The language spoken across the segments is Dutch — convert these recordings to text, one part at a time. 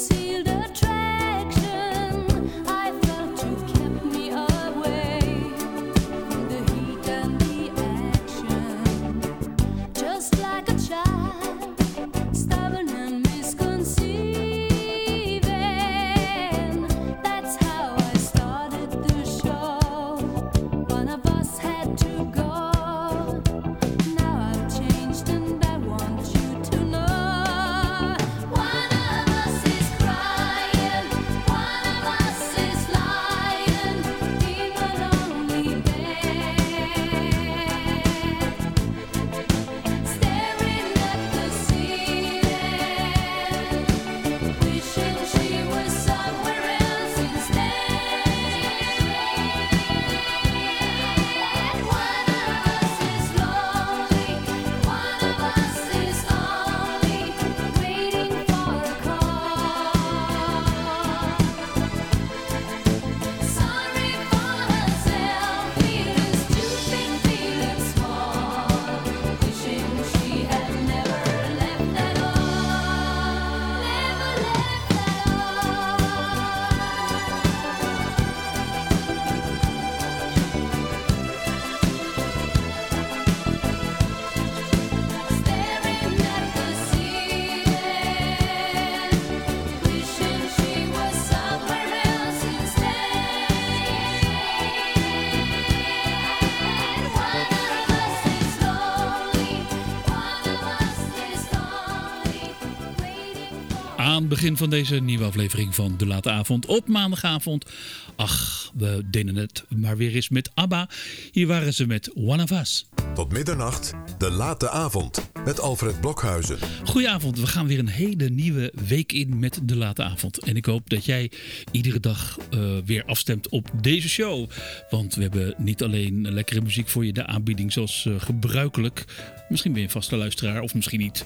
Aan het begin van deze nieuwe aflevering van De Late Avond op maandagavond. Ach, we deden het maar weer eens met ABBA. Hier waren ze met One of Us. Tot middernacht, De Late Avond met Alfred Blokhuizen. Goedenavond, we gaan weer een hele nieuwe week in met De Late Avond. En ik hoop dat jij iedere dag weer afstemt op deze show. Want we hebben niet alleen lekkere muziek voor je, de aanbieding zoals gebruikelijk. Misschien ben je een vaste luisteraar of misschien niet.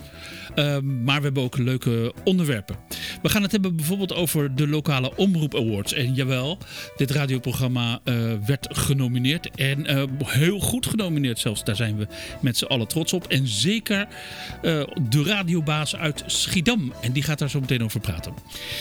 Maar we hebben ook leuke onderwerpen. We gaan het hebben bijvoorbeeld over de lokale Omroep Awards. En jawel, dit radioprogramma werd genomineerd. En heel goed genomineerd zelfs. Daar zijn we met z'n allen trots op. En zeker de radiobaas uit Schiedam. En die gaat daar zo meteen over praten.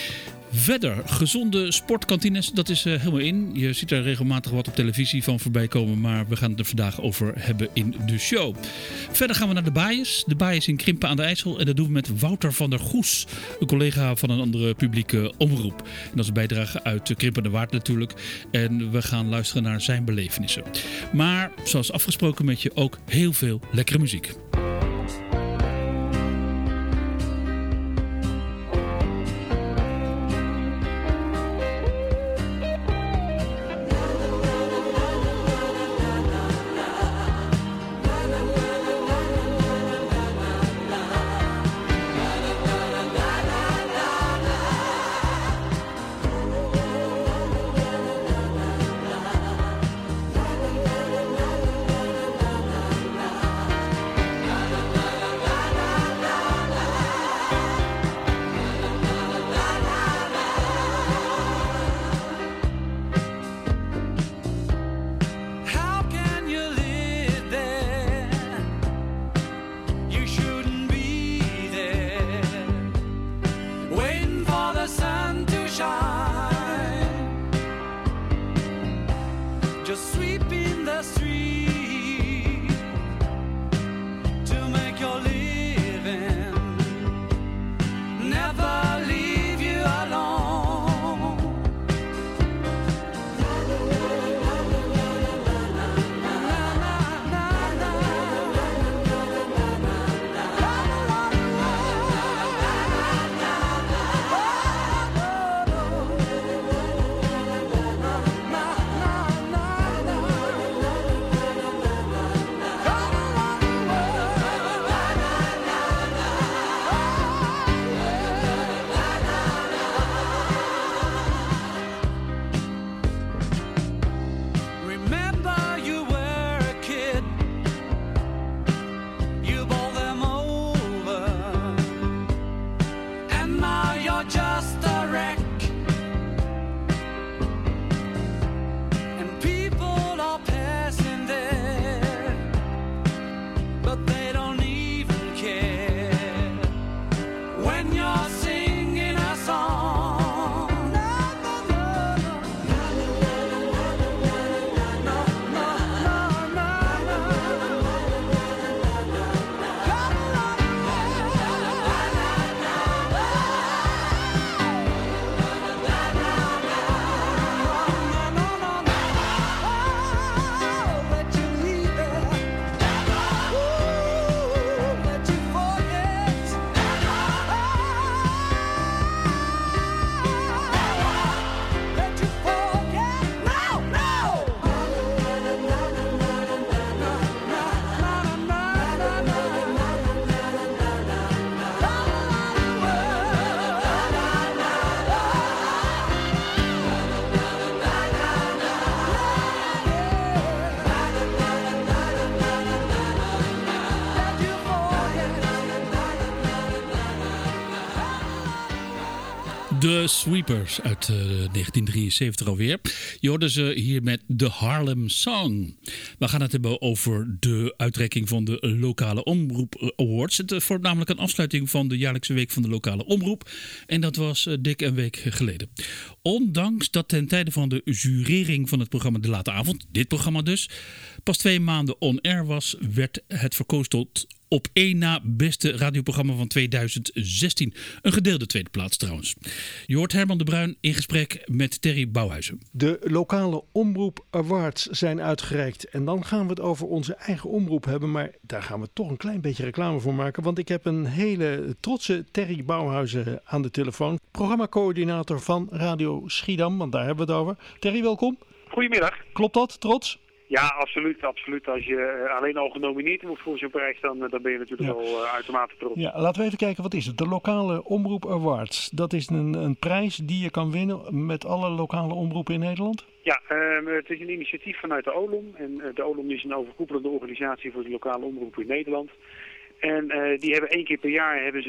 Verder, gezonde sportkantines, dat is helemaal in. Je ziet er regelmatig wat op televisie van voorbij komen, maar we gaan het er vandaag over hebben in de show. Verder gaan we naar de Baaiers. De Baaiers in Krimpen aan de IJssel. En dat doen we met Wouter van der Goes, een collega van een andere publieke omroep. En dat is een bijdrage uit Krimpen de Waard natuurlijk. En we gaan luisteren naar zijn belevenissen. Maar, zoals afgesproken met je, ook heel veel lekkere muziek. The Sweepers uit 1973 alweer. Je hoorde ze hier met de Harlem Song. We gaan het hebben over de uitreiking van de Lokale Omroep Awards. Het wordt namelijk een afsluiting van de jaarlijkse week van de lokale omroep. En dat was dik een week geleden. Ondanks dat ten tijde van de jurering van het programma De Late Avond, dit programma dus, pas 2 maanden on-air was, werd het verkozen tot op 1 na beste radioprogramma van 2016. Een gedeelde tweede plaats trouwens. Je hoort Herman de Bruin in gesprek met Terry Bouwhuizen. De Lokale Omroep Awards zijn uitgereikt. En dan gaan we het over onze eigen omroep hebben. Maar daar gaan we toch een klein beetje reclame voor maken. Want ik heb een hele trotse Terry Bouwhuizen aan de telefoon. Programmacoördinator van Radio Schiedam. Want daar hebben we het over. Terry, welkom. Goedemiddag. Klopt dat? Trots? Ja, absoluut. Als je alleen al genomineerd wordt voor zo'n prijs, dan ben je natuurlijk wel uitermate trots. Ja, laten we even kijken, wat is het? De Lokale Omroep Awards. Dat is een prijs die je kan winnen met alle lokale omroepen in Nederland? Ja, het is een initiatief vanuit de OLOM. En de OLOM is een overkoepelende organisatie voor de lokale omroepen in Nederland. En die hebben 1 keer per jaar hebben ze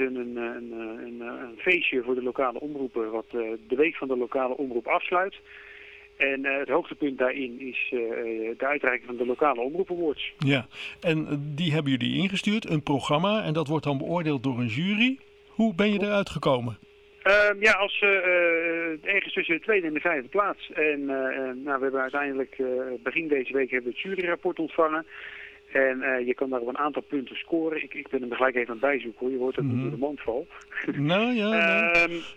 een feestje voor de lokale omroepen, wat de week van de lokale omroep afsluit. En het hoogtepunt daarin is de uitreiking van de Lokale Omroep Awards. Ja, en die hebben jullie ingestuurd, een programma, en dat wordt dan beoordeeld door een jury. Hoe ben je eruit gekomen? Als ergens tussen de tweede en de 5e plaats. En we hebben uiteindelijk begin deze week hebben we het juryrapport ontvangen. En je kan daar op een aantal punten scoren. Ik ben hem er gelijk even aan het bijzoeken hoor. Je hoort dat het door de mand valt. Nou ja.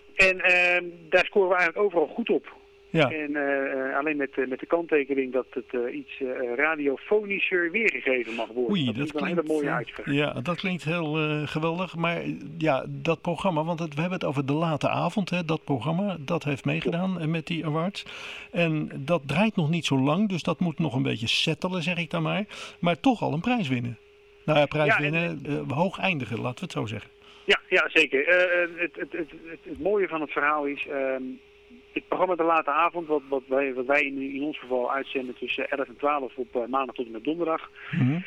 Daar scoren we eigenlijk overal goed op. Ja. En alleen met de kanttekening dat het iets radiofonischer weergegeven mag worden. Oei, dat is een hele mooie uitspraak. Ja, dat klinkt heel geweldig. Maar ja, dat programma, want we hebben het over De Late Avond. Hè, dat programma, dat heeft meegedaan met die awards. En dat draait nog niet zo lang, dus dat moet nog een beetje settelen, zeg ik dan maar. Maar toch al een prijs winnen. Nou ja, prijs winnen, hoog eindigen, laten we het zo zeggen. Ja, zeker. Het mooie van het verhaal is... Het programma De Late Avond, wat wij in ons geval uitzenden tussen 11 en 12 op maandag tot en met donderdag. Mm-hmm.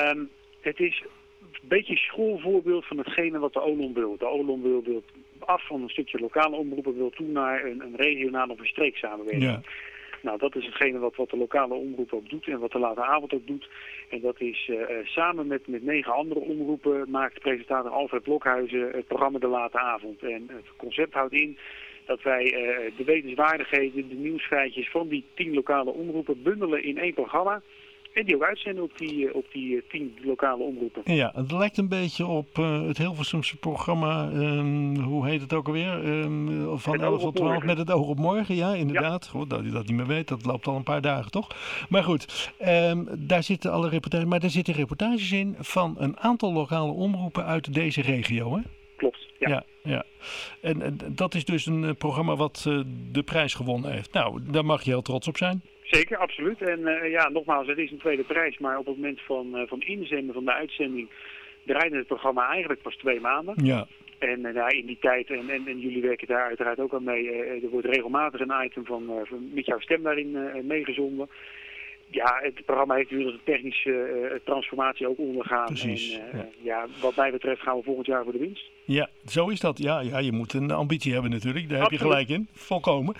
Het is een beetje een schoolvoorbeeld van hetgene wat de OLOM wil. De OLOM wil af van een stukje lokale omroepen, wil toe naar een regionale of een streeksamenwerking. Ja. Nou, dat is hetgene wat de lokale omroep ook doet en wat de Late Avond ook doet. En dat is samen met 9 andere omroepen maakt presentator Alfred Blokhuizen het programma De Late Avond. En het concept houdt in dat wij de wetenswaardigheden, de nieuwsfeitjes van die 10 lokale omroepen bundelen in 1 programma. En die ook uitzenden op die 10 lokale omroepen. Ja, het lijkt een beetje op het Hilversumse programma, hoe heet het ook alweer? Van 11 tot 12 met het oog op morgen, ja inderdaad. Ja. Goed, dat je dat niet meer weet, dat loopt al een paar dagen toch? Maar goed, daar zitten alle reportages, maar daar zitten reportages in van een aantal lokale omroepen uit deze regio, hè? Klopt, ja. Ja. En dat is dus een programma wat de prijs gewonnen heeft. Nou, daar mag je heel trots op zijn. Zeker, absoluut. En nogmaals, het is een tweede prijs, maar op het moment van inzenden van de uitzending draaide het programma eigenlijk pas 2 maanden. Ja. En in die tijd, en jullie werken daar uiteraard ook aan mee, er wordt regelmatig een item van met jouw stem daarin meegezonden. Ja, het programma heeft natuurlijk een technische transformatie ook ondergaan. Precies. En wat mij betreft gaan we volgend jaar voor de winst. Ja, zo is dat. Ja, je moet een ambitie hebben natuurlijk. Daar Absoluut. Heb je gelijk in. Volkomen.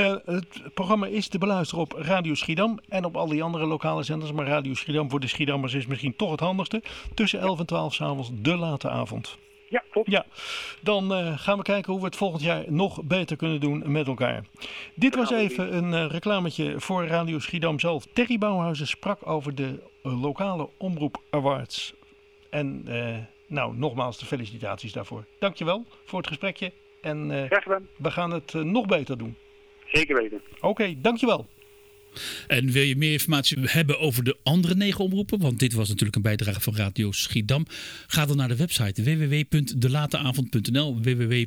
Het programma is te beluisteren op Radio Schiedam en op al die andere lokale zenders. Maar Radio Schiedam voor de Schiedammers is misschien toch het handigste. Tussen 11 en 12 s'avonds De Late Avond. Ja, klopt. Ja, dan gaan we kijken hoe we het volgend jaar nog beter kunnen doen met elkaar. Dit was even een reclametje voor Radio Schiedam zelf. Terry Bouwhuizen sprak over de Lokale Omroep Awards. En nogmaals de felicitaties daarvoor. Dankjewel voor het gesprekje. En Graag gedaan. we gaan het nog beter doen. Zeker weten. Oké, dankjewel. En wil je meer informatie hebben over de andere 9 omroepen? Want dit was natuurlijk een bijdrage van Radio Schiedam. Ga dan naar de website www.delateavond.nl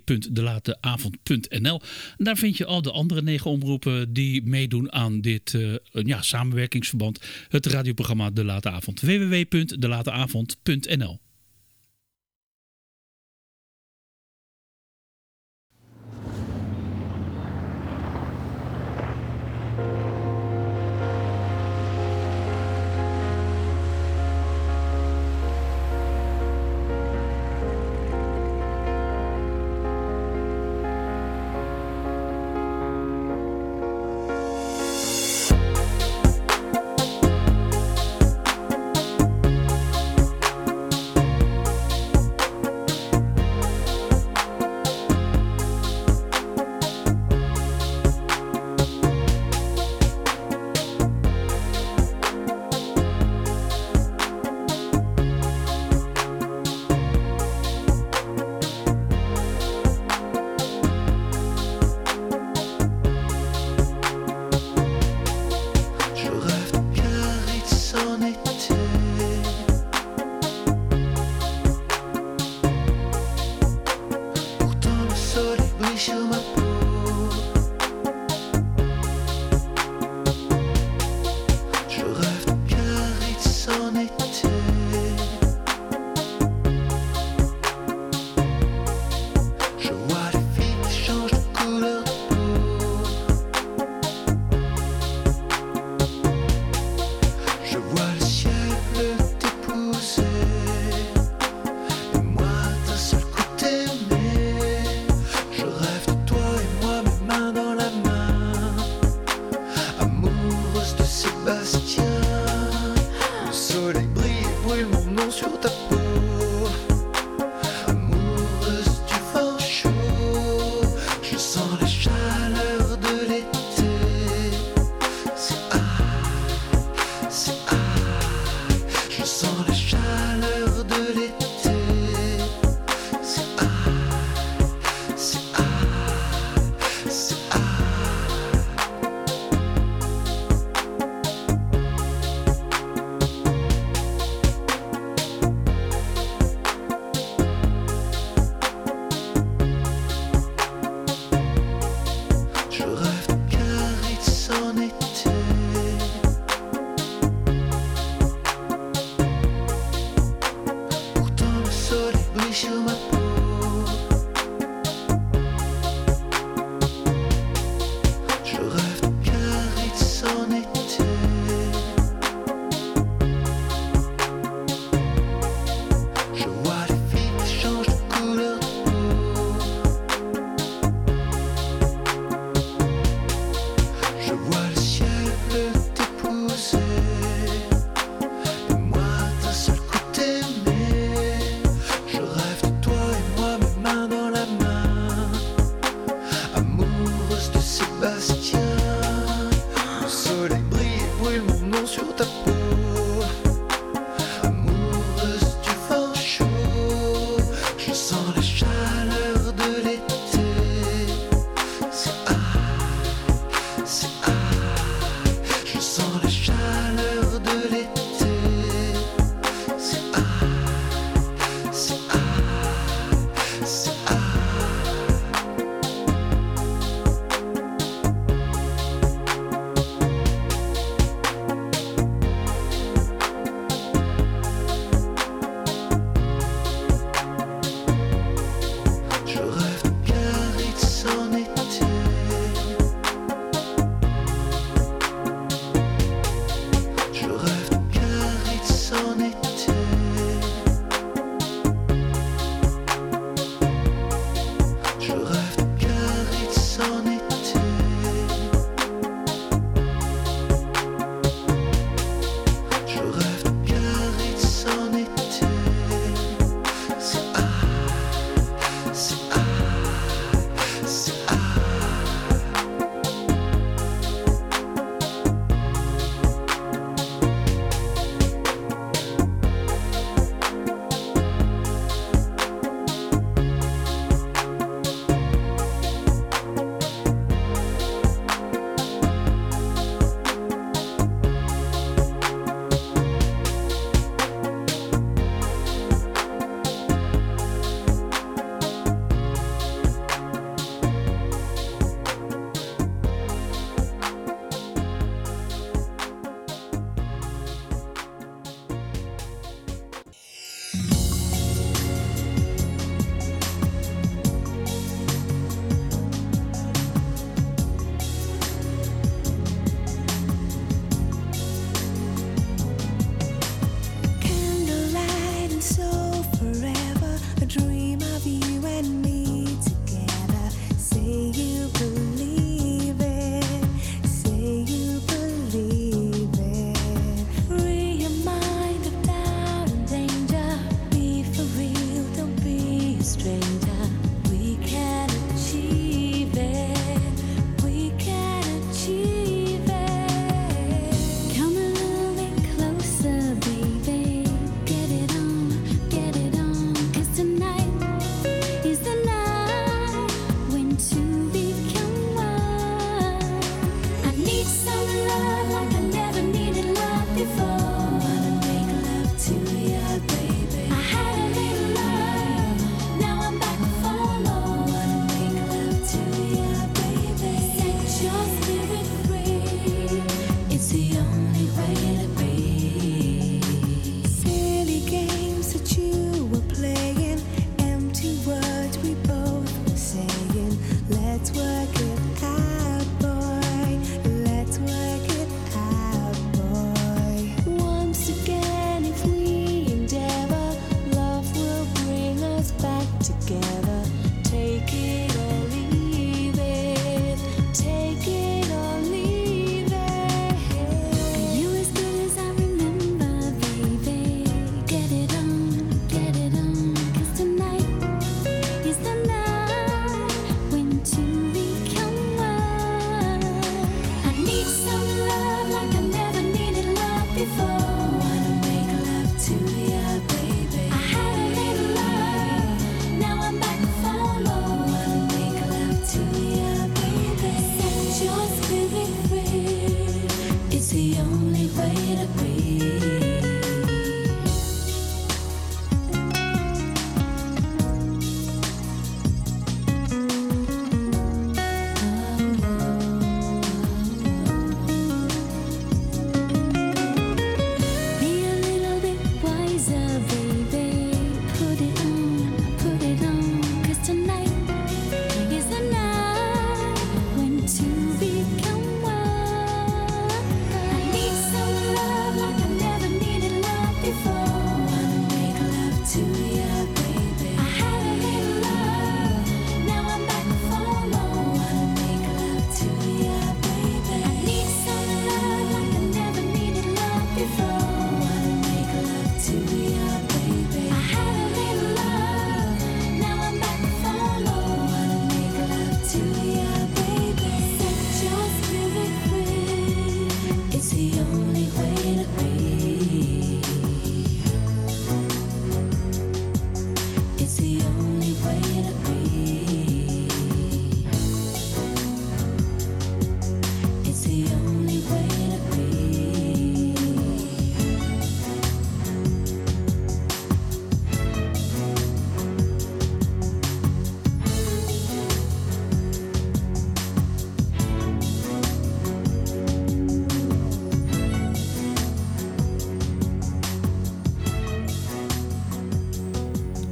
www.delateavond.nl. En daar vind je al de andere 9 omroepen die meedoen aan dit samenwerkingsverband. Het radioprogramma De Late Avond. www.delateavond.nl.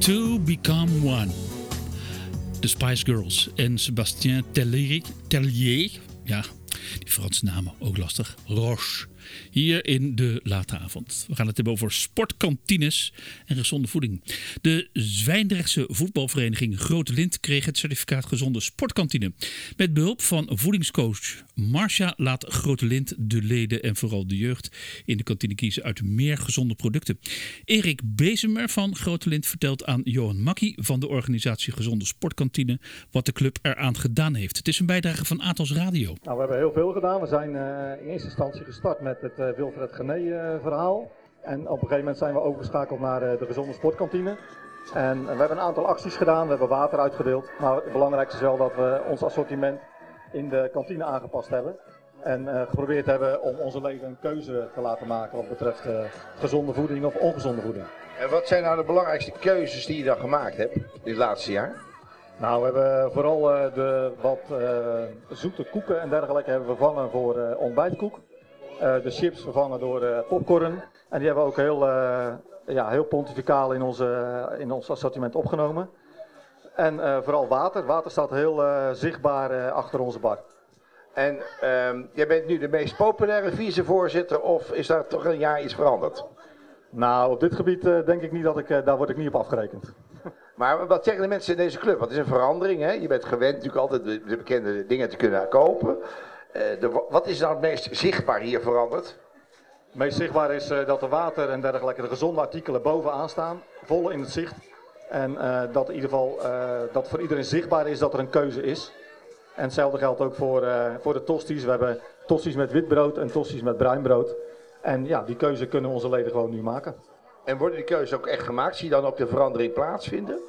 To Become One. De Spice Girls en Sébastien Tellier. Ja, die Franse namen ook lastig. Roche. Hier in de late avond. We gaan het hebben over sportkantines en gezonde voeding. De Zwijndrechtse voetbalvereniging Grote Lint kreeg het certificaat gezonde sportkantine. Met behulp van voedingscoach Marcia laat Grote Lint de leden en vooral de jeugd in de kantine kiezen uit meer gezonde producten. Erik Bezemer van Grote Lint vertelt aan Johan Makkie van de organisatie Gezonde Sportkantine wat de club eraan gedaan heeft. Het is een bijdrage van Atos Radio. Nou, we hebben heel veel gedaan. We zijn in eerste instantie gestart met het Wilfred Gené verhaal. En op een gegeven moment zijn we overgeschakeld naar de gezonde sportkantine. En we hebben een aantal acties gedaan. We hebben water uitgedeeld. Maar het belangrijkste is wel dat we ons assortiment in de kantine aangepast hebben. En geprobeerd hebben om onze leden een keuze te laten maken wat betreft gezonde voeding of ongezonde voeding. En wat zijn nou de belangrijkste keuzes die je dan gemaakt hebt dit laatste jaar? Nou, we hebben vooral de wat zoete koeken en dergelijke hebben we vervangen voor ontbijtkoek. De chips vervangen door popcorn. En die hebben we ook heel pontificaal in ons assortiment opgenomen. En vooral water. Water staat heel zichtbaar achter onze bar. En jij bent nu de meest populaire vicevoorzitter of is daar toch een jaar iets veranderd? Nou, op dit gebied denk ik niet daar word ik niet op afgerekend. Maar wat zeggen de mensen in deze club? Wat is een verandering? Hè? Je bent gewend natuurlijk altijd de bekende dingen te kunnen kopen. Wat is nou het meest zichtbaar hier veranderd? Het meest zichtbaar is dat de water en dergelijke, de gezonde artikelen bovenaan staan, vol in het zicht. En dat in ieder geval dat voor iedereen zichtbaar is dat er een keuze is. En hetzelfde geldt ook voor de tosties. We hebben tosties met wit brood en tosties met bruin brood. En ja, die keuze kunnen onze leden gewoon nu maken. En worden die keuzes ook echt gemaakt? Zie je dan ook de verandering plaatsvinden?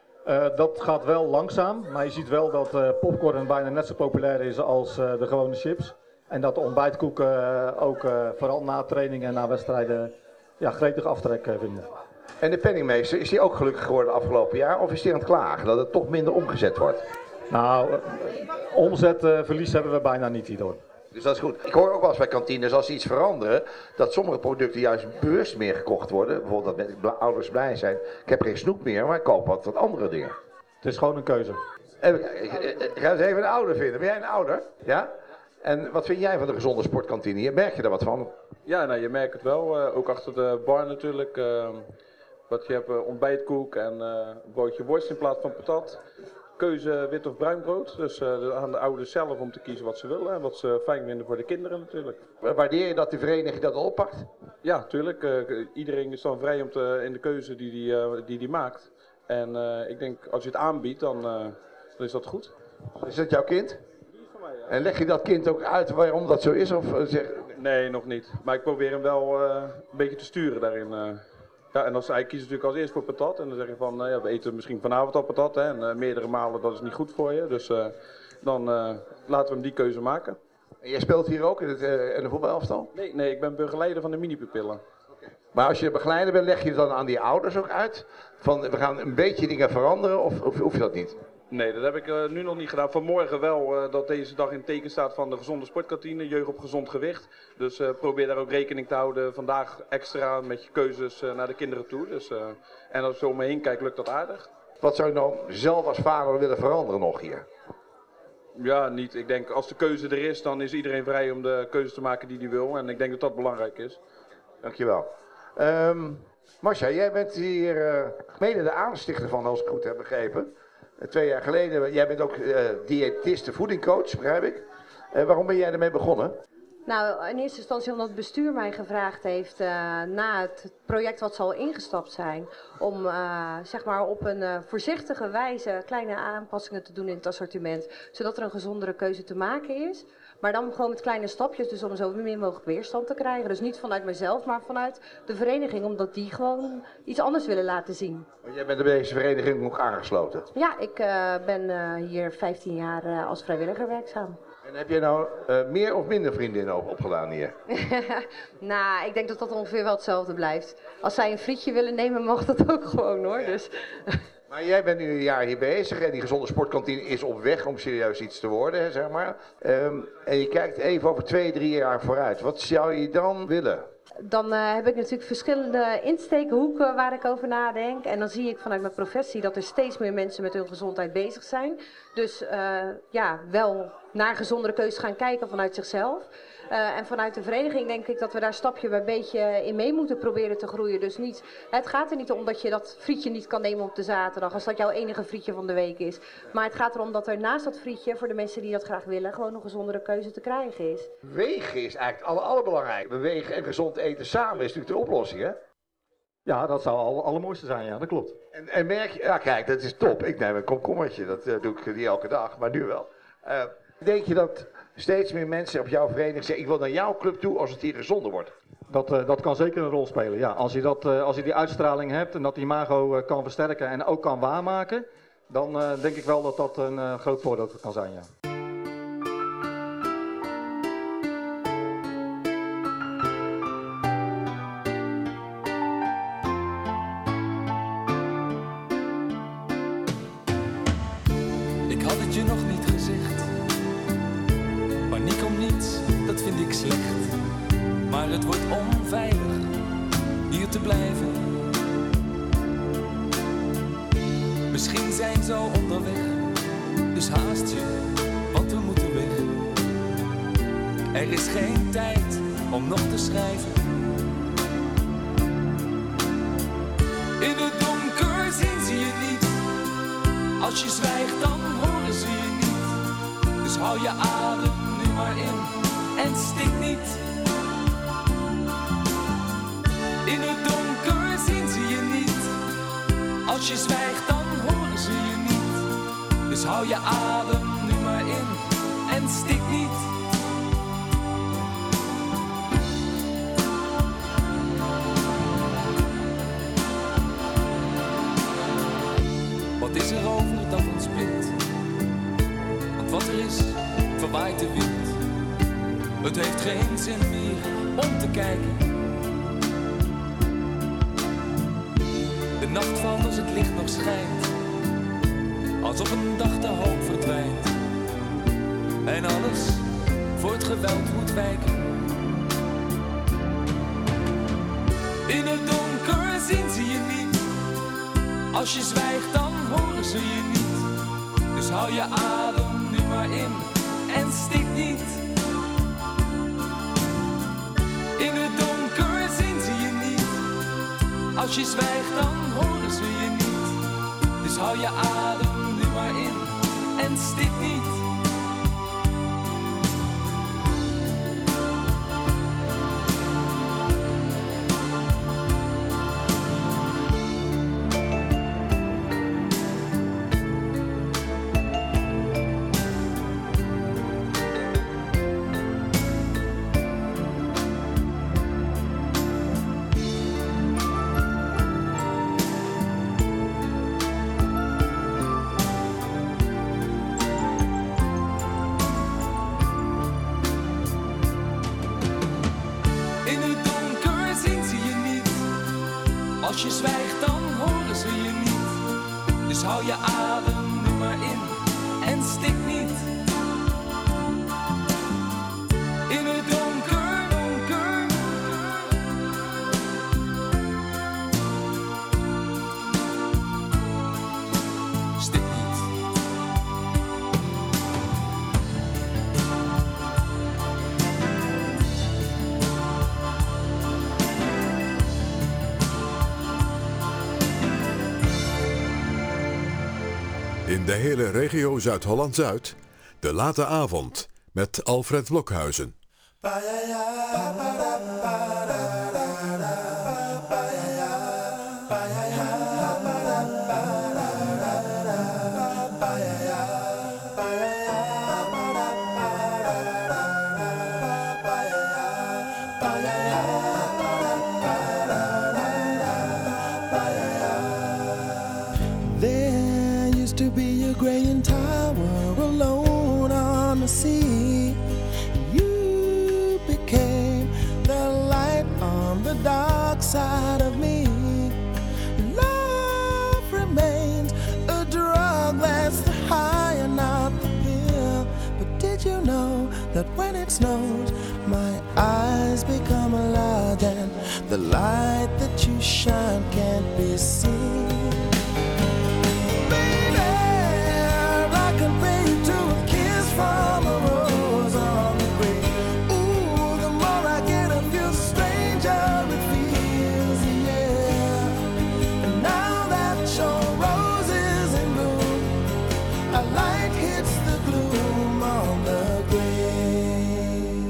Dat gaat wel langzaam, maar je ziet wel dat popcorn bijna net zo populair is als de gewone chips. En dat de ontbijtkoeken ook vooral na trainingen en na wedstrijden gretig aftrek vinden. En de penningmeester, is die ook gelukkig geworden afgelopen jaar? Of is die aan het klagen dat het toch minder omgezet wordt? Nou, omzetverlies hebben we bijna niet hierdoor. Dus dat is goed. Ik hoor ook wel eens bij kantines, als ze iets veranderen, dat sommige producten juist bewust meer gekocht worden. Bijvoorbeeld dat ouders blij zijn. Ik heb geen snoep meer, maar ik koop wat andere dingen. Het is gewoon een keuze. Ik ga eens even een ouder vinden. Ben jij een ouder? Ja? En wat vind jij van de gezonde sportkantine? Merk je daar wat van? Ja, nou, je merkt het wel. Ook achter de bar natuurlijk. Wat je hebt ontbijtkoek en een broodje worst in plaats van patat. Keuze wit of bruin brood. Dus aan de ouders zelf om te kiezen wat ze willen en wat ze fijn vinden voor de kinderen natuurlijk. Waardeer je dat de vereniging dat al oppakt? Ja, natuurlijk. Iedereen is dan vrij om in de keuze die maakt. En ik denk als je het aanbiedt, dan is dat goed. Is dat jouw kind? Die is van mij, ja. En leg je dat kind ook uit waarom dat zo is? Of Nee, nog niet. Maar ik probeer hem wel een beetje te sturen daarin. Ja, en hij kiest natuurlijk als eerst voor patat. En dan zeg je van, we eten misschien vanavond al patat. Hè, en meerdere malen, dat is niet goed voor je. Dus dan laten we hem die keuze maken. En jij speelt hier ook in de voetbalelftal? Nee, ik ben begeleider van de minipupillen. Maar als je begeleider bent, leg je het dan aan die ouders ook uit? Van, we gaan een beetje dingen veranderen of hoef je dat niet? Nee, dat heb ik nu nog niet gedaan. Vanmorgen wel dat deze dag in het teken staat van de gezonde sportkantine, jeugd op gezond gewicht. Dus probeer daar ook rekening te houden. Vandaag extra met je keuzes naar de kinderen toe. Dus, en als ik zo om me heen kijk, lukt dat aardig. Wat zou je nou zelf als vader willen veranderen nog hier? Ja, niet. Ik denk als de keuze er is, dan is iedereen vrij om de keuze te maken die hij wil. En ik denk dat dat belangrijk is. Dankjewel. Marcia, jij bent hier mede de aanstichter van, als ik goed heb begrepen. 2 jaar geleden, jij bent ook diëtiste, voedingcoach, begrijp ik. Waarom ben jij ermee begonnen? Nou, in eerste instantie omdat het bestuur mij gevraagd heeft na het project wat zal ingestapt zijn. Om zeg maar op een voorzichtige wijze kleine aanpassingen te doen in het assortiment. Zodat er een gezondere keuze te maken is. Maar dan gewoon met kleine stapjes, dus om zo min mogelijk weerstand te krijgen. Dus niet vanuit mezelf, maar vanuit de vereniging, omdat die gewoon iets anders willen laten zien. Want jij bent bij deze vereniging ook aangesloten? Ja, ik ben hier 15 jaar als vrijwilliger werkzaam. En heb je nou meer of minder vriendinnen opgedaan hier? Nou, ik denk dat dat ongeveer wel hetzelfde blijft. Als zij een frietje willen nemen, mag dat ook gewoon hoor. Ja. Dus. Maar jij bent nu een jaar hier bezig en die gezonde sportkantine is op weg om serieus iets te worden, zeg maar. En je kijkt even over 2-3 jaar vooruit. Wat zou je dan willen? Dan heb ik natuurlijk verschillende insteekhoeken waar ik over nadenk. En dan zie ik vanuit mijn professie dat er steeds meer mensen met hun gezondheid bezig zijn. Dus wel naar gezondere keuzes gaan kijken vanuit zichzelf. En vanuit de vereniging denk ik dat we daar stapje bij beetje in mee moeten proberen te groeien. Dus het gaat er niet om dat je dat frietje niet kan nemen op de zaterdag, als dat jouw enige frietje van de week is. Maar het gaat erom dat er naast dat frietje, voor de mensen die dat graag willen, gewoon een gezondere keuze te krijgen is. Wegen is eigenlijk het allerbelangrijkste. Bewegen en gezond eten samen is natuurlijk de oplossing, hè? Ja, dat zou het allermooiste zijn, ja, dat klopt. En merk je, ja kijk, dat is top. Ik neem een komkommertje, dat doe ik niet elke dag, maar nu wel. Denk je dat steeds meer mensen op jouw vereniging zeggen, ik wil naar jouw club toe als het hier gezonder wordt? Dat kan zeker een rol spelen, ja. Als je die uitstraling hebt en dat die imago kan versterken en ook kan waarmaken, dan denk ik wel dat dat een groot voordeel kan zijn, ja. Ik had het je nog niet gezegd. Paniek om niets, dat vind ik slecht. Maar het wordt onveilig hier te blijven. Misschien zijn ze al onderweg, dus haast je, want we moeten weg. Er is geen tijd om nog te schrijven. In het donker zien ze je niet. Als je zwijgt dan horen ze je niet. Dus hou je adem nu maar in en stik niet. In het donker zien ze je niet. Als je zwijgt dan horen ze je niet. Dus hou je adem nu maar in en stik niet. Wat is er over dat ons bindt? Want wat er is, verwaait de wind. Het heeft geen zin meer om te kijken. De nacht valt als het licht nog schijnt. Als op een dag de hoop verdwijnt. En alles voor het geweld moet wijken. In het donker zien ze je niet. Als je zwijgt dan horen ze je niet. Dus hou je adem nu maar in en stik niet. In het donker zien ze je niet. Als je zwijgt dan horen ze je niet. Dus hou je adem nu maar in en stik niet. Als je zwijgt dan horen ze je niet. Dus hou je adem nu maar in en stik niet. In het donker, donker. Stik niet. In de hele regio Zuid-Holland-Zuid, de late avond met Alfred Blokhuizen. Sea, you became the light. did you know that when it snows, my eyes become alive and the light that you shine can't be seen? Baby, I compare you to a kiss from a rose on the grave. Ooh, the more I get of you, the stranger it feels, yeah. And now that your rose is in bloom, a light hits the gloom on the grave.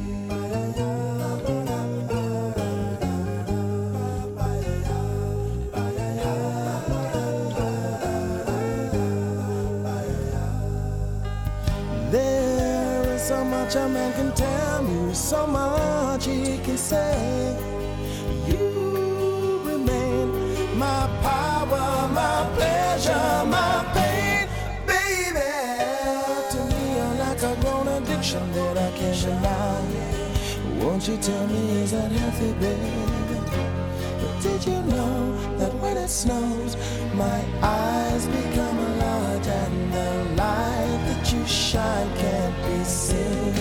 There is so much a man can tell you, so much he can say. You remain my power, my pleasure, my pain, baby. To me, you're like a grown addiction that I can't deny. Won't you tell me, is that healthy, baby? But did you know that when it snows, my eyes become a lot and the light that you shine can't be seen?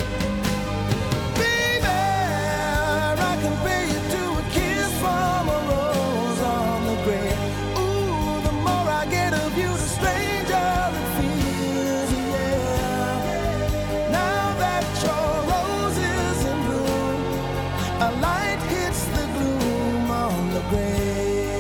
Baby, I compare you to a kiss from a rose on the grave. Ooh, the more I get of you, the stranger it feels, yeah. Now that your rose is in bloom, a light hits the gloom on the grave.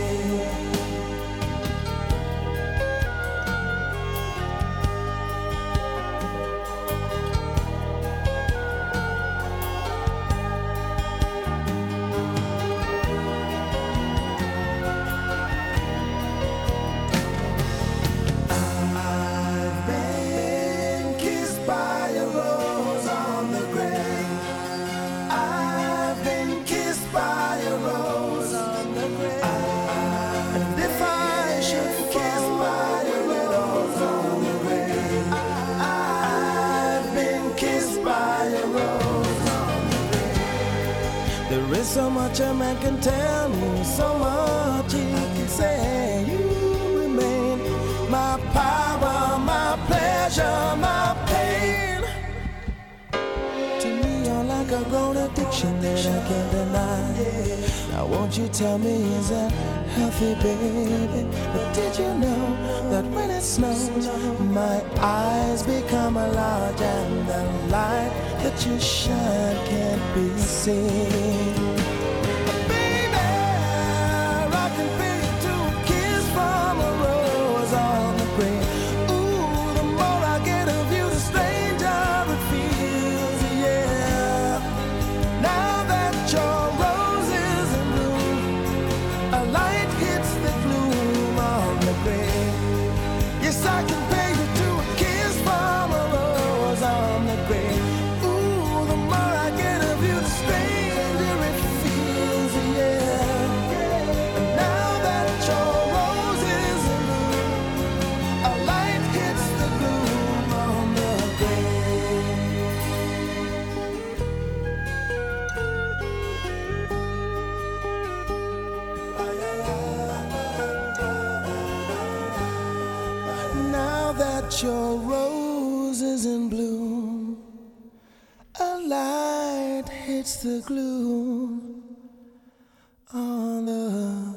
I've been kissed by a rose on the grave. I've been kissed by a rose on the grave. And if I should kiss by a rose on the grave, I've been kissed by a rose on the grave. There is so much a man can tell me, so much he can say. You remain my power, my pleasure, my pain. To me, you're like a grown addiction that I can't deny. Now won't you tell me, is that healthy, baby? But did you know that when it snows, my eyes become a large and the light that you shine can't be seen? Baby, I compare you to a kiss from a rose on the grave. Ooh, the more I get of you, the stranger it feels, yeah. Now that your rose is in bloom, a light hits the gloom on the grave. Yes, I compare you to a kiss from a rose on the grave. Ooh, the more I get of you, the stranger it feels, yeah. And now that your rose is in bloom, a light hits the gloom on the grave. Now that your rose is in bloom, a light hits the gloom on the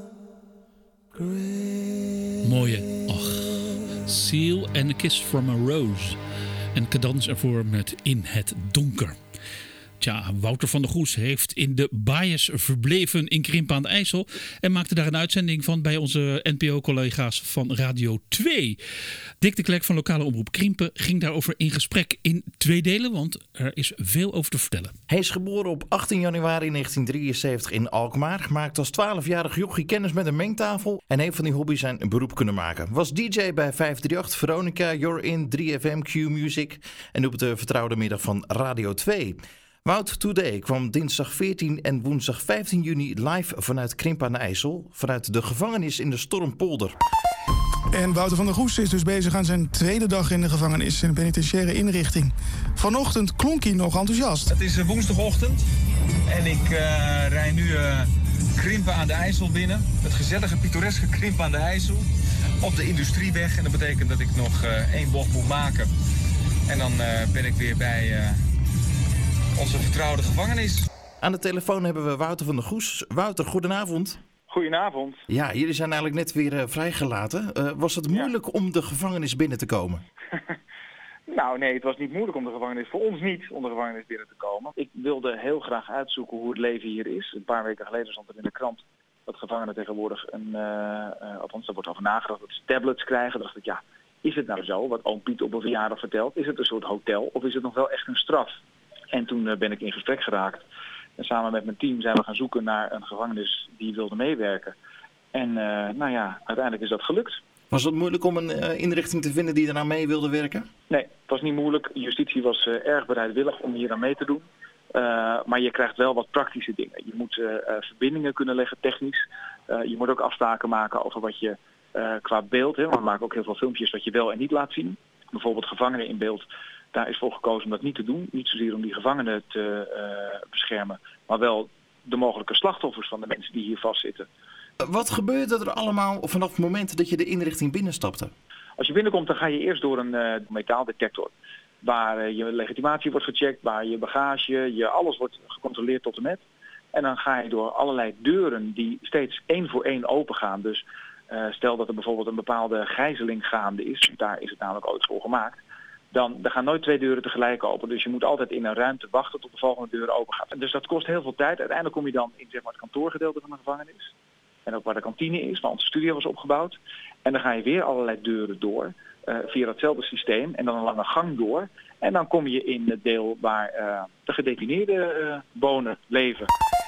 grave. Mooie. Och. Seal and a Kiss from a Rose. En cadans ervoor met In het Donker. Tja, Wouter van der Goes heeft in de Baaiers verbleven in Krimpen aan de IJssel. En maakte daar een uitzending van bij onze NPO-collega's van Radio 2. Dick de Klerk van lokale omroep Krimpen ging daarover in gesprek in 2 delen. Want er is veel over te vertellen. Hij is geboren op 18 januari 1973 in Alkmaar. Maakte als 12-jarig jochie kennis met een mengtafel. En heeft van die hobby zijn beroep kunnen maken. Was DJ bij 538, Veronica, You're In, 3FM, Q-Music. En op de vertrouwde middag van Radio 2. Wout Today kwam dinsdag 14 en woensdag 15 juni live vanuit Krimpen aan de IJssel. Vanuit de gevangenis in de Stormpolder. En Wouter van der Goes is dus bezig aan zijn 2e dag in de gevangenis in een penitentiaire inrichting. Vanochtend klonk hij nog enthousiast. Het is woensdagochtend en ik rij nu Krimpen aan de IJssel binnen. Het gezellige, pittoreske Krimpen aan de IJssel op de Industrieweg. En dat betekent dat ik nog 1 bocht moet maken En dan ben ik weer bij onze vertrouwde gevangenis. Aan de telefoon hebben we Wouter van der Goes. Wouter, goedenavond. Goedenavond. Ja, jullie zijn eigenlijk net weer vrijgelaten. Was het moeilijk om de gevangenis binnen te komen? Nou nee, het was niet moeilijk om de gevangenis, voor ons niet, om de gevangenis binnen te komen. Ik wilde heel graag uitzoeken hoe het leven hier is. Een paar weken geleden stond er in de krant dat gevangenen tegenwoordig althans daar wordt over nagedacht, dat ze tablets krijgen. Dan dacht ik, ja, is het nou zo, wat oom Piet op een verjaardag vertelt? Is het een soort hotel of is het nog wel echt een straf? En toen ben ik in gesprek geraakt. En samen met mijn team zijn we gaan zoeken naar een gevangenis die wilde meewerken. En uiteindelijk is dat gelukt. Was het moeilijk om een inrichting te vinden die eraan mee wilde werken? Nee, het was niet moeilijk. Justitie was erg bereidwillig om hier aan mee te doen. Maar je krijgt wel wat praktische dingen. Je moet verbindingen kunnen leggen technisch. Je moet ook afspraken maken over wat je qua beeld... want we maken ook heel veel filmpjes wat je wel en niet laat zien. Bijvoorbeeld gevangenen in beeld. Daar is voor gekozen om dat niet te doen. Niet zozeer om die gevangenen te beschermen. Maar wel de mogelijke slachtoffers van de mensen die hier vastzitten. Wat gebeurde er allemaal vanaf het moment dat je de inrichting binnenstapte? Als je binnenkomt dan ga je eerst door een metaaldetector. Waar je legitimatie wordt gecheckt, waar je bagage, alles wordt gecontroleerd tot en met. En dan ga je door allerlei deuren die steeds één voor één open gaan. Dus stel dat er bijvoorbeeld een bepaalde gijzeling gaande is. Daar is het namelijk ooit voor gemaakt. Dan gaan nooit 2 deuren tegelijk open. Dus je moet altijd in een ruimte wachten tot de volgende deur open gaat. Dus dat kost heel veel tijd. Uiteindelijk kom je dan in het kantoorgedeelte van de gevangenis. En ook waar de kantine is, waar onze studio was opgebouwd. En dan ga je weer allerlei deuren door. Via datzelfde systeem. En dan een lange gang door. En dan kom je in het deel waar de gedetineerden wonen, leven.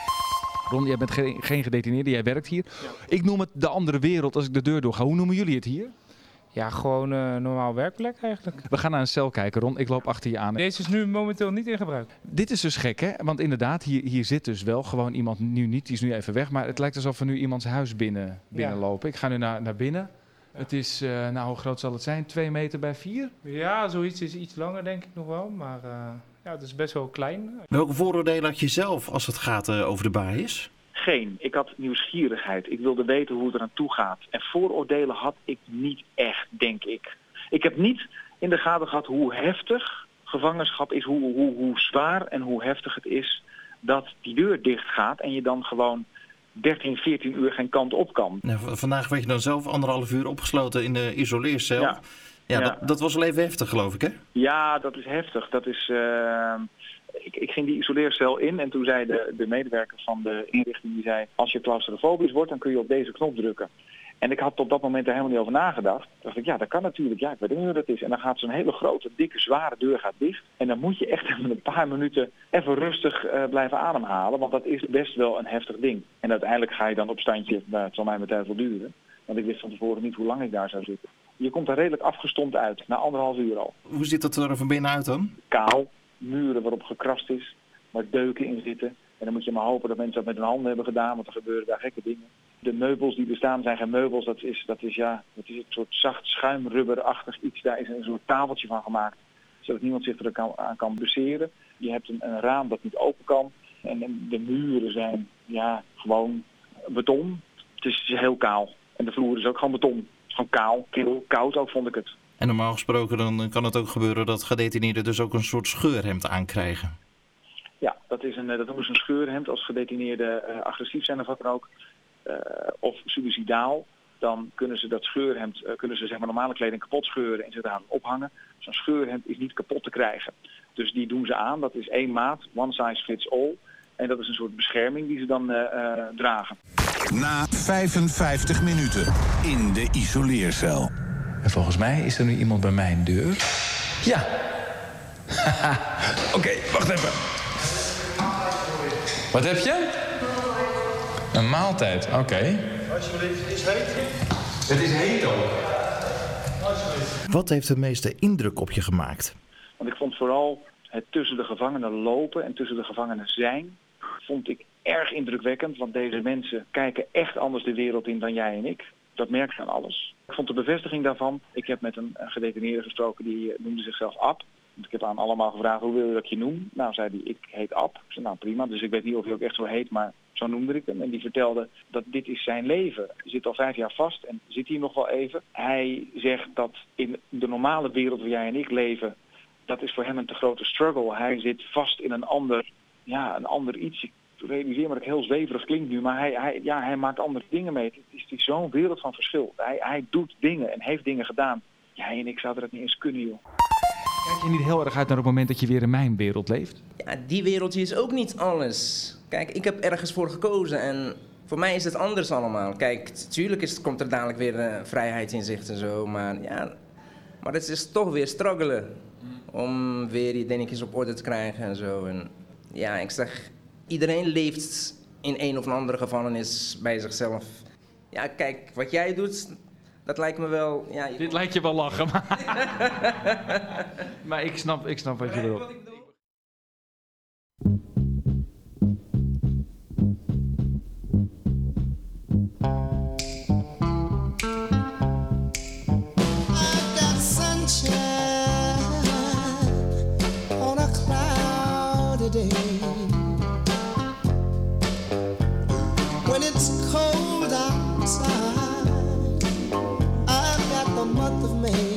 Ron, jij bent geen gedetineerde, jij werkt hier. Ja. Ik noem het de andere wereld als ik de deur doorga. Hoe noemen jullie het hier? Ja, gewoon een normaal werkplek eigenlijk. We gaan naar een cel kijken, Ron. Ik loop achter je aan. Deze is nu momenteel niet in gebruik. Dit is dus gek, hè? Want inderdaad, hier zit dus wel gewoon iemand, nu niet, die is nu even weg. Maar het lijkt alsof we nu iemands huis binnenlopen. Ja. Ik ga nu naar binnen. Het is, hoe groot zal het zijn? 2 meter bij 4? Ja, zoiets is iets langer denk ik nog wel. Maar het is best wel klein. Welke vooroordelen had je zelf als het gaat over de baaiers? Geen. Ik had nieuwsgierigheid. Ik wilde weten hoe het eraan toe gaat. En vooroordelen had ik niet echt, denk ik. Ik heb niet in de gaten gehad hoe heftig gevangenschap is. Hoe zwaar en hoe heftig het is dat die deur dicht gaat. En je dan gewoon 13, 14 uur geen kant op kan. Nou, vandaag werd je dan zelf 1,5 uur opgesloten in de isoleercel. Ja. Dat was wel even heftig, geloof ik, hè? Ja, dat is heftig. Dat is... Ik ging die isoleercel in en toen zei de medewerker van de inrichting, die zei, als je claustrofobisch wordt, dan kun je op deze knop drukken. En ik had op dat moment er helemaal niet over nagedacht. Toen dacht ik, ja, dat kan natuurlijk. Ja, ik weet niet hoe dat is. En dan gaat zo'n hele grote, dikke, zware deur gaat dicht. En dan moet je echt in een paar minuten even rustig blijven ademhalen, want dat is best wel een heftig ding. En uiteindelijk ga je dan op standje, het zal mij met tijd wel duren, want ik wist van tevoren niet hoe lang ik daar zou zitten. Je komt er redelijk afgestompt uit, na 1,5 uur al. Hoe ziet dat er van binnenuit dan? Kaal. Muren waarop gekrast is, waar deuken in zitten. En dan moet je maar hopen dat mensen dat met hun handen hebben gedaan, want er gebeuren daar gekke dingen. De meubels die er staan zijn geen meubels, dat is een soort zacht schuimrubberachtig iets. Daar is een soort tafeltje van gemaakt, zodat niemand zich er aan kan blesseren. Je hebt een raam dat niet open kan. En de muren zijn gewoon beton. Het is heel kaal. En de vloer is ook gewoon beton. Gewoon kaal, kil, koud ook vond ik het. En normaal gesproken dan kan het ook gebeuren dat gedetineerden dus ook een soort scheurhemd aankrijgen. Ja, dat noemen ze een scheurhemd als gedetineerden agressief zijn of wat dan ook. Of suïcidaal. Dan kunnen ze dat scheurhemd, zeg maar normale kleding kapot scheuren en ze daar ophangen. Zo'n scheurhemd is niet kapot te krijgen. Dus die doen ze aan. Dat is 1 maat, one size fits all. En dat is een soort bescherming die ze dan dragen. Na 55 minuten in de isoleercel. En volgens mij is er nu iemand bij mijn deur. Ja. Oké, wacht even. Wat heb je? Een maaltijd, oké. Alsjeblieft, het is heet. Het is heet ook. Wat heeft de meeste indruk op je gemaakt? Want ik vond vooral het tussen de gevangenen lopen en tussen de gevangenen zijn, vond ik erg indrukwekkend. Want deze mensen kijken echt anders de wereld in dan jij en ik. Dat merk je aan alles. Ik vond de bevestiging daarvan. Ik heb met een gedetineerde gesproken die noemde zichzelf Ab. Ik heb aan allemaal gevraagd, hoe wil je dat ik je noem? Nou, zei hij, ik heet Ab. Ik zei, nou prima, dus ik weet niet of hij ook echt zo heet, maar zo noemde ik hem. En die vertelde dat dit is zijn leven. Hij zit al 5 jaar vast en zit hier nog wel even. Hij zegt dat in de normale wereld waar jij en ik leven, dat is voor hem een te grote struggle. Hij zit vast in een ander iets. Ik realiseer me dat ik heel zweverig klinkt nu, maar hij maakt andere dingen mee. Het is zo'n wereld van verschil. Hij doet dingen en heeft dingen gedaan. Jij en ik zouden dat niet eens kunnen, joh. Kijk je niet heel erg uit naar het moment dat je weer in mijn wereld leeft? Ja, die wereldje is ook niet alles. Kijk, ik heb ergens voor gekozen en voor mij is het anders allemaal. Kijk, natuurlijk komt er dadelijk weer vrijheid in zicht en zo, maar het is toch weer struggelen. Om weer je dingetjes op orde te krijgen en zo. En ja, ik zeg, iedereen leeft in een of andere gevangenis bij zichzelf. Ja, kijk, wat jij doet, dat lijkt me wel... Ja, dit lijkt je wel lachen, maar ik snap wat je bedoelt. When it's cold outside, I've got the month of May.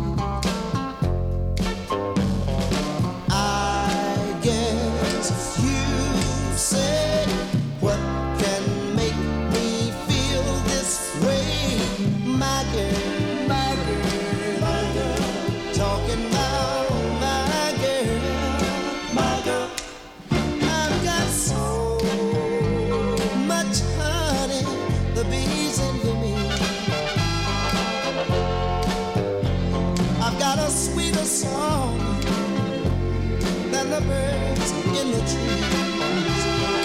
I guess if you say what can make me feel this way, my girl, my girl, my girl, talking about my girl, my girl. I've got so much honey, the bees envy me. I've got a sweeter song than the birds in the trees.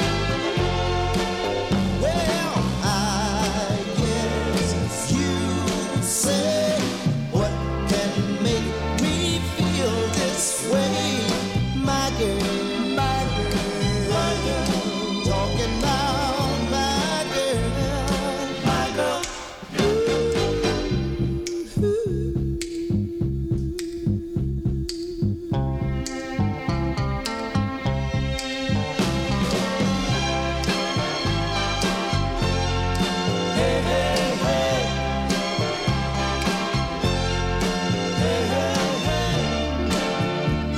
Well, I guess if you say what can make me feel this way, my girl, my girl, my girl, talking about my girl, my girl. Hey, hey, hey. Hey, hey, hey.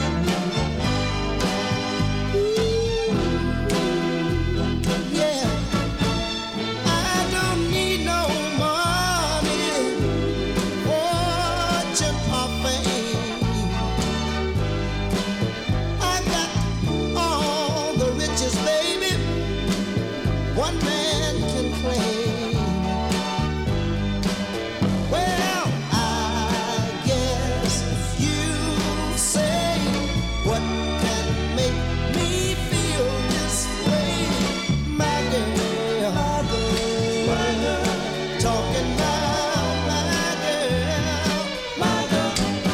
Yeah, I don't need no money, fortune or fame. I got all the riches, baby, one man can claim. Well, I guess if you say what can make me feel this way, my girl, my girl, my girl, talking about my girl, my girl.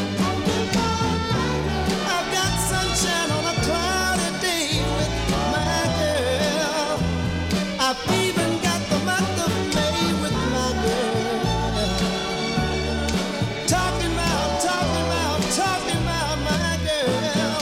I've got sunshine on a cloudy day with my girl. I've even got the month of May with my girl. Talking about, talking about, talking about my girl.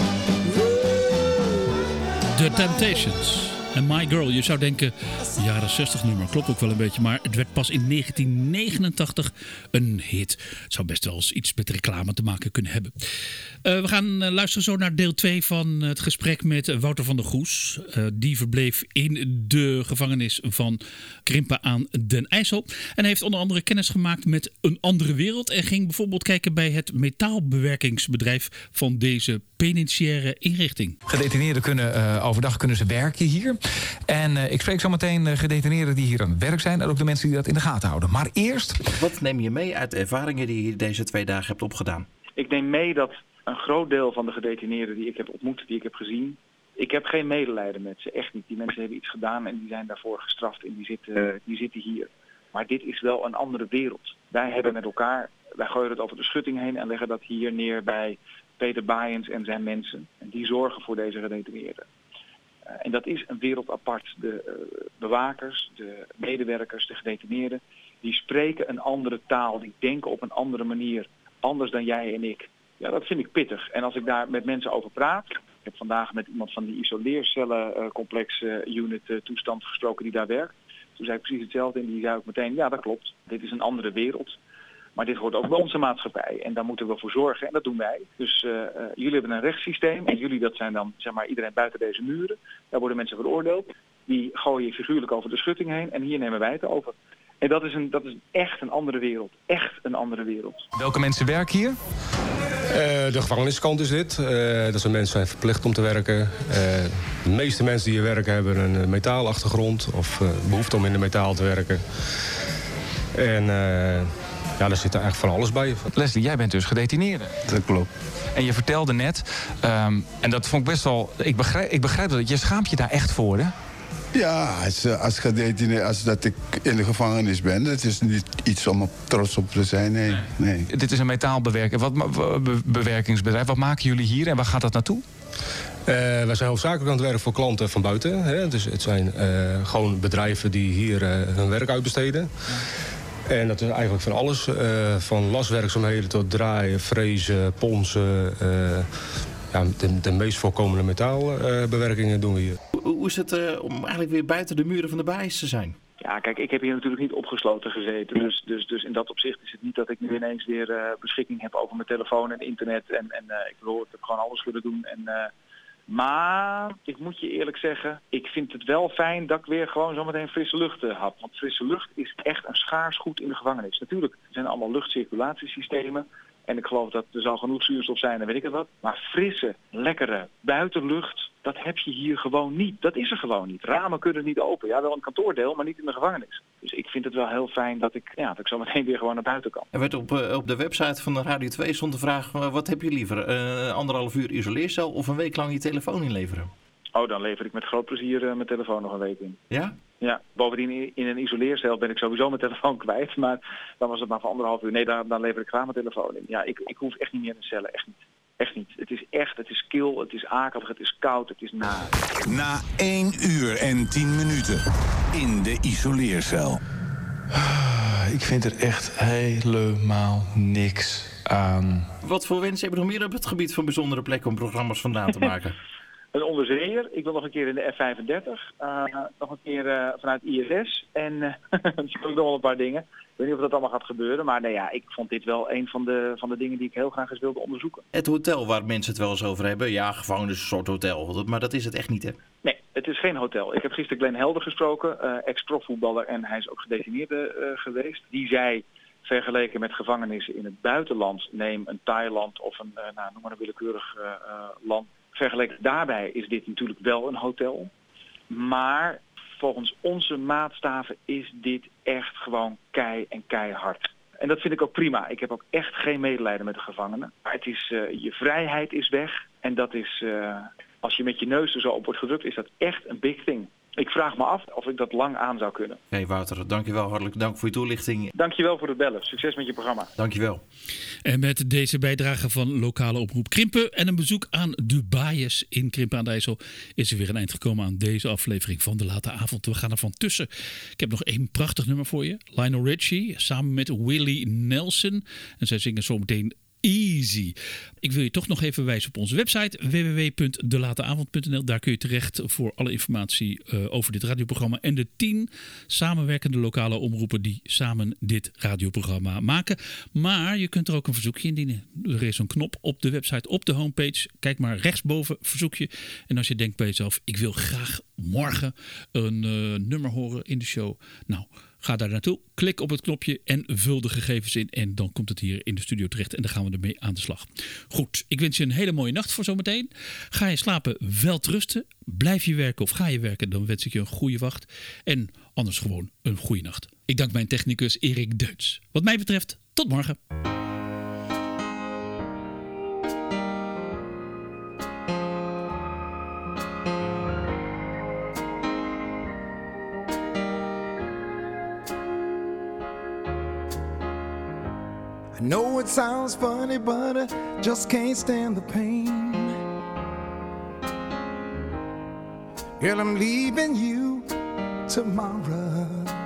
The Temptations en My Girl. Je zou denken, jaren 60 nummer. Klopt ook wel een beetje, maar het werd pas in 1989 een hit. Het zou best wel eens iets met reclame te maken kunnen hebben. We gaan luisteren zo naar deel 2 van het gesprek met Wouter van der Goes. Die verbleef in de gevangenis van Krimpen aan den IJssel. En heeft onder andere kennis gemaakt met een andere wereld. En ging bijvoorbeeld kijken bij het metaalbewerkingsbedrijf van deze penitentiaire inrichting. Gedetineerden kunnen overdag ze werken hier. En ik spreek zo meteen gedetineerden die hier aan het werk zijn. En ook de mensen die dat in de gaten houden. Maar eerst... Wat neem je mee uit de ervaringen die je deze 2 dagen hebt opgedaan? Ik neem mee dat een groot deel van de gedetineerden die ik heb ontmoet, die ik heb gezien, ik heb geen medelijden met ze, echt niet. Die mensen hebben iets gedaan en die zijn daarvoor gestraft en die zitten hier. Maar dit is wel een andere wereld. Wij hebben met elkaar, wij gooien het over de schutting heen en leggen dat hier neer bij Peter Baaiens en zijn mensen. En die zorgen voor deze gedetineerden. En dat is een wereld apart. De bewakers, de medewerkers, de gedetineerden, die spreken een andere taal. Die denken op een andere manier, anders dan jij en ik. Ja, dat vind ik pittig. En als ik daar met mensen over praat... Ik heb vandaag met iemand van die isoleercellencomplex unit toestand gesproken die daar werkt. Toen zei ik precies hetzelfde en die zei ook meteen, ja dat klopt. Dit is een andere wereld. Maar dit hoort ook bij onze maatschappij. En daar moeten we voor zorgen. En dat doen wij. Dus jullie hebben een rechtssysteem. En jullie, dat zijn dan zeg maar iedereen buiten deze muren. Daar worden mensen veroordeeld. Die gooien figuurlijk over de schutting heen. En hier nemen wij het over. En dat is echt een andere wereld. Echt een andere wereld. Welke mensen werken hier? De gevangeniskant is dit. Dat zijn mensen zijn verplicht om te werken. De meeste mensen die hier werken hebben een metaalachtergrond. Of behoefte om in de metaal te werken. En daar zit er eigenlijk van alles bij. Leslie, jij bent dus gedetineerde. Dat klopt. En je vertelde net, en dat vond ik best wel... Ik begrijp dat, je schaamt je daar echt voor, hè? Ja, als gedetineerd, als dat ik in de gevangenis ben, dat is niet iets om trots op te zijn, nee. Dit is een metaalbewerkingsbedrijf. Wat maken jullie hier en waar gaat dat naartoe? Wij zijn hoofdzakelijk aan het werk voor klanten van buiten. Hè? Dus het zijn gewoon bedrijven die hier hun werk uitbesteden. En dat is eigenlijk van alles. Van laswerkzaamheden tot draaien, frezen, ponsen. De meest voorkomende metaalbewerkingen doen we hier. Hoe is het om eigenlijk weer buiten de muren van de baais te zijn? Ja, kijk, ik heb hier natuurlijk niet opgesloten gezeten. Dus in dat opzicht is het niet dat ik nu ineens weer beschikking heb over mijn telefoon en internet. En ik heb gewoon alles willen doen. Maar ik moet je eerlijk zeggen, ik vind het wel fijn dat ik weer gewoon zometeen frisse lucht heb. Want frisse lucht is echt een schaars goed in de gevangenis. Natuurlijk, er zijn allemaal luchtcirculatiesystemen. En ik geloof dat er zal genoeg zuurstof zijn en weet ik het wat. Maar frisse, lekkere buitenlucht, dat heb je hier gewoon niet. Dat is er gewoon niet. Ramen kunnen niet open. Ja, wel een kantoordeel, maar niet in de gevangenis. Dus ik vind het wel heel fijn dat ik zo meteen weer gewoon naar buiten kan. Er werd op de website van de Radio 2 stond de vraag, wat heb je liever? 1,5 uur isoleercel of een week lang je telefoon inleveren? Oh, dan lever ik met groot plezier mijn telefoon nog een week in. Ja? Ja, bovendien in een isoleercel ben ik sowieso mijn telefoon kwijt. Maar dan was het maar voor 1,5 uur. Nee, dan lever ik graag mijn telefoon in. Ja, ik hoef echt niet meer in de cellen. Echt niet. Echt niet. Het is kil, het is akelig, het is koud, het is naar. Na 1 uur en 10 minuten in de isoleercel. Ik vind er echt helemaal niks aan. Wat voor wensen hebben we nog meer op het gebied van bijzondere plekken om programma's vandaan te maken? Een onderzeeër. Ik wil nog een keer in de F-35. Nog een keer vanuit ISS. En natuurlijk nog wel een paar dingen. Ik weet niet of dat allemaal gaat gebeuren. Maar ik vond dit wel een van de dingen die ik heel graag eens wilde onderzoeken. Het hotel waar mensen het wel eens over hebben. Ja, gevangenis, een soort hotel. Maar dat is het echt niet, hè? Nee, het is geen hotel. Ik heb gisteren Glenn Helder gesproken. Ex-profvoetballer. En hij is ook gedetineerde geweest. Die zei, vergeleken met gevangenissen in het buitenland. Neem een Thailand of noem maar een willekeurig land. Vergeleken daarbij is dit natuurlijk wel een hotel. Maar volgens onze maatstaven is dit echt gewoon keihard. En dat vind ik ook prima. Ik heb ook echt geen medelijden met de gevangenen. Maar het is, je vrijheid is weg. En dat is, als je met je neus er zo op wordt gedrukt, is dat echt een big thing. Ik vraag me af of ik dat lang aan zou kunnen. Hey Wouter, dankjewel. Hartelijk dank voor je toelichting. Dankjewel voor het bellen. Succes met je programma. Dankjewel. En met deze bijdrage van lokale omroep Krimpen en een bezoek aan de baaiers in Krimpen aan de IJssel is er weer een eind gekomen aan deze aflevering van De Late Avond. We gaan er van tussen. Ik heb nog 1 prachtig nummer voor je. Lionel Richie samen met Willie Nelson. En zij zingen zometeen Easy. Ik wil je toch nog even wijzen op onze website www.delateavond.nl. Daar kun je terecht voor alle informatie over dit radioprogramma en de 10 samenwerkende lokale omroepen die samen dit radioprogramma maken. Maar je kunt er ook een verzoekje indienen. Er is een knop op de website, op de homepage. Kijk maar rechtsboven, verzoekje. En als je denkt bij jezelf, ik wil graag morgen een nummer horen in de show. Nou, ga daar naartoe, klik op het knopje en vul de gegevens in. En dan komt het hier in de studio terecht en dan gaan we ermee aan de slag. Goed, ik wens je een hele mooie nacht voor zometeen. Ga je slapen, welterusten. Blijf je werken of ga je werken, dan wens ik je een goede wacht. En anders gewoon een goede nacht. Ik dank mijn technicus Erik Deutz. Wat mij betreft, tot morgen. I know it sounds funny, but I just can't stand the pain. Girl, I'm leaving you tomorrow.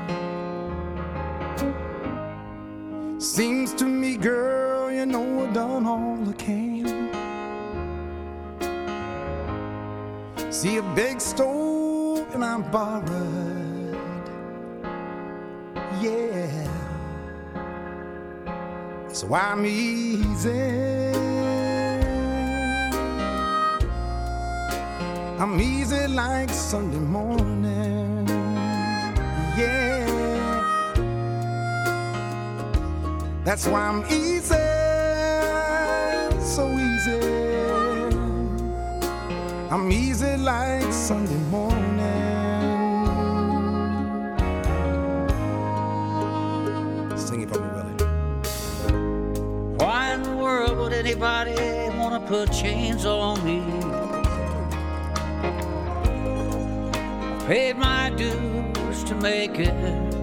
Seems to me, girl, you know I've done all I can. See a big stove and I'm borrowed. Yeah. So I'm easy. I'm easy like Sunday morning. Yeah. That's why I'm easy. So easy. I'm easy like Sunday morning. Sing it for me, Willie. Why in the world would anybody want to put chains on me? I paid my dues to make it.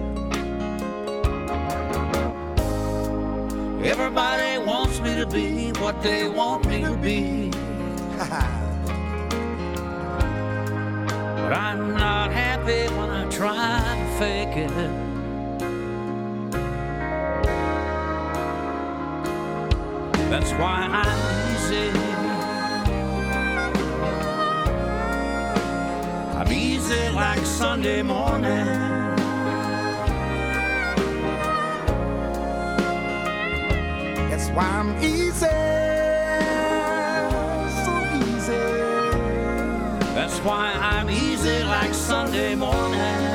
Everybody wants me to be what they want me to be. But I'm not happy when I try to fake it. That's why I'm easy. I'm easy like Sunday morning. That's why I'm easy. So easy. That's why I'm easy like Sunday morning.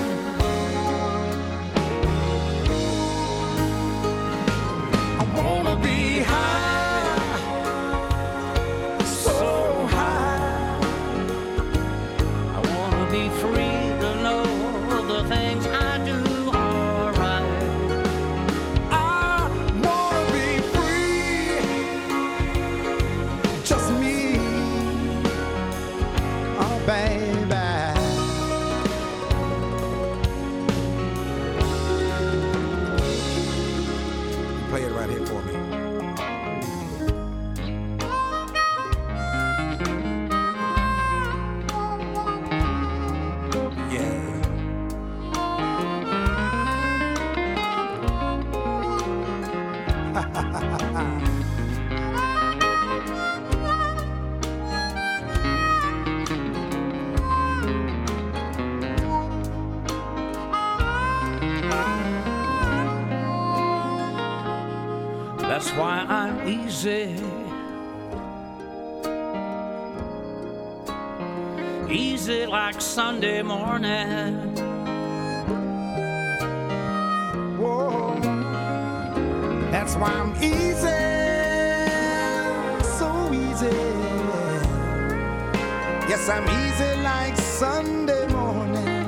I wanna be high, so high. I wanna be free to know the things I do are right. I wanna be free, just me, oh baby. Play it right here for me. That's why I'm easy. Easy like Sunday morning. Whoa. That's why I'm easy, so easy. Yes, I'm easy like Sunday morning.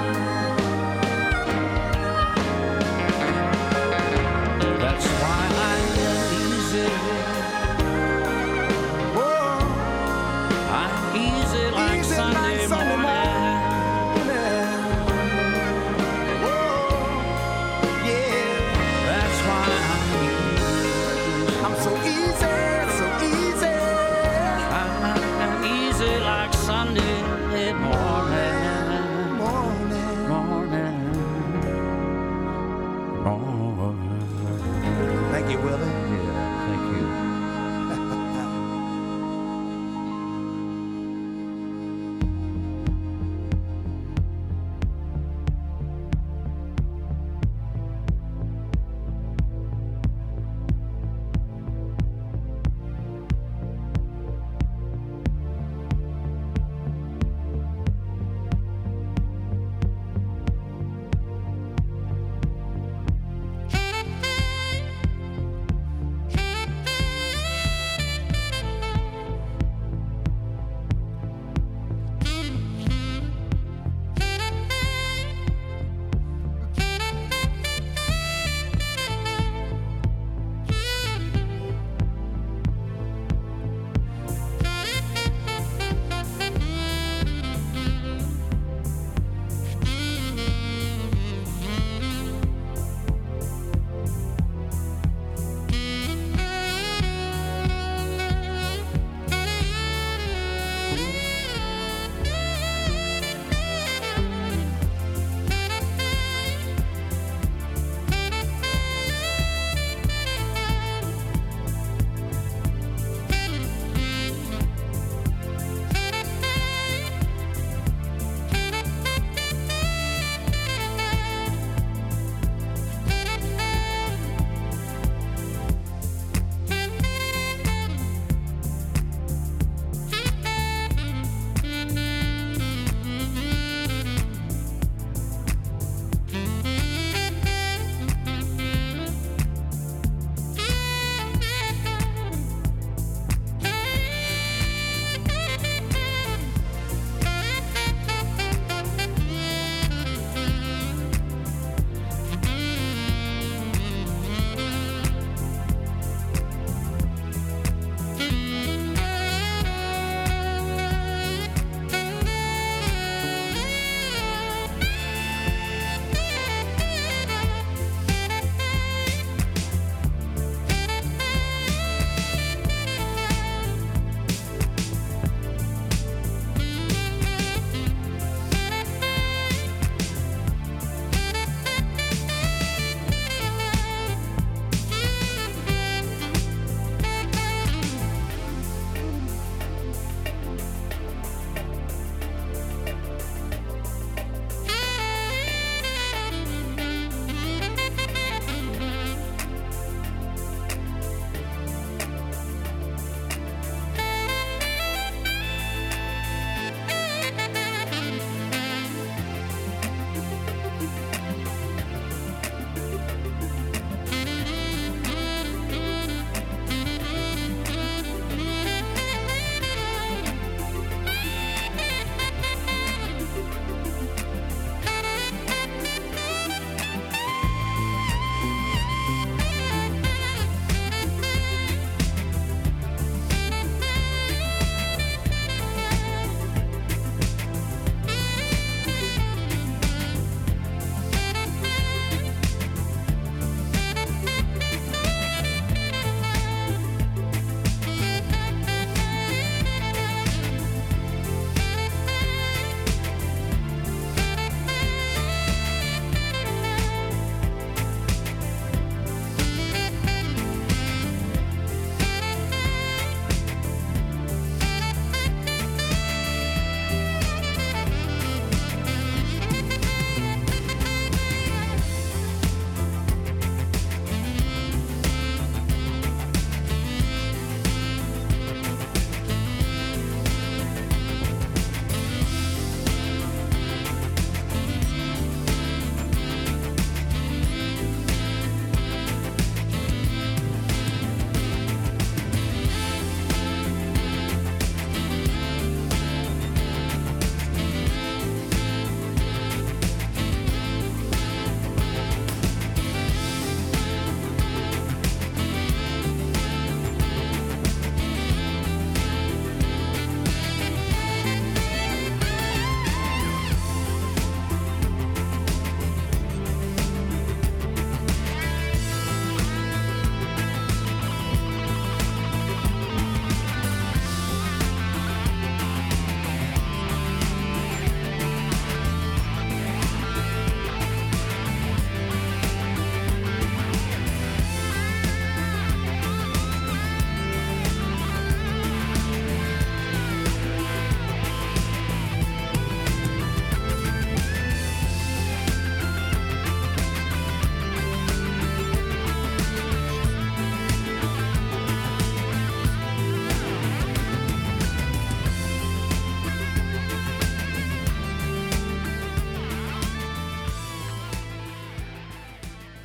That's why I'm easy. Whoa. I'm easy like Sunday